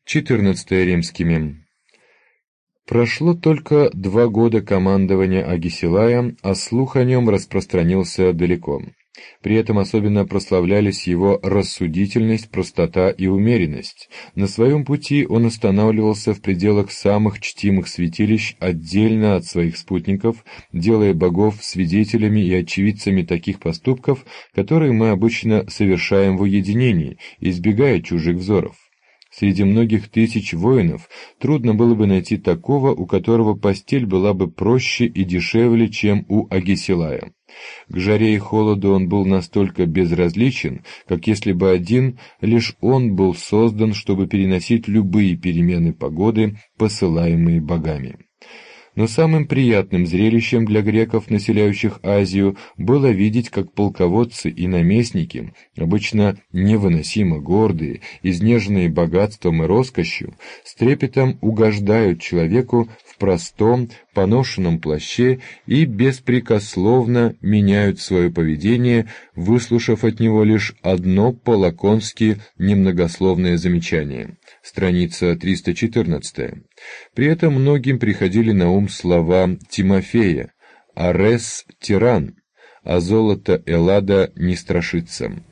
14 римскими. Прошло только 2 года командования Агисилая, а слух о нем распространился далеко. При этом особенно прославлялись его рассудительность, простота и умеренность. На своем пути он останавливался в пределах самых чтимых святилищ отдельно от своих спутников, делая богов свидетелями и очевидцами таких поступков, которые мы обычно совершаем в уединении, избегая чужих взоров. Среди многих тысяч воинов трудно было бы найти такого, у которого постель была бы проще и дешевле, чем у Агисилая. К жаре и холоду он был настолько безразличен, как если бы один лишь он был создан, чтобы переносить любые перемены погоды, посылаемые богами. Но самым приятным зрелищем для греков, населяющих Азию, было видеть, как полководцы и наместники, обычно невыносимо гордые, изнеженные богатством и роскошью, с трепетом угождают человеку в простом, поношенном плаще и беспрекословно меняют свое поведение, выслушав от него лишь одно по-лаконски немногословное замечание. Страница 314. При этом многим приходили на ум слова Тимофея: «Арес – тиран, а золото Эллада не страшится».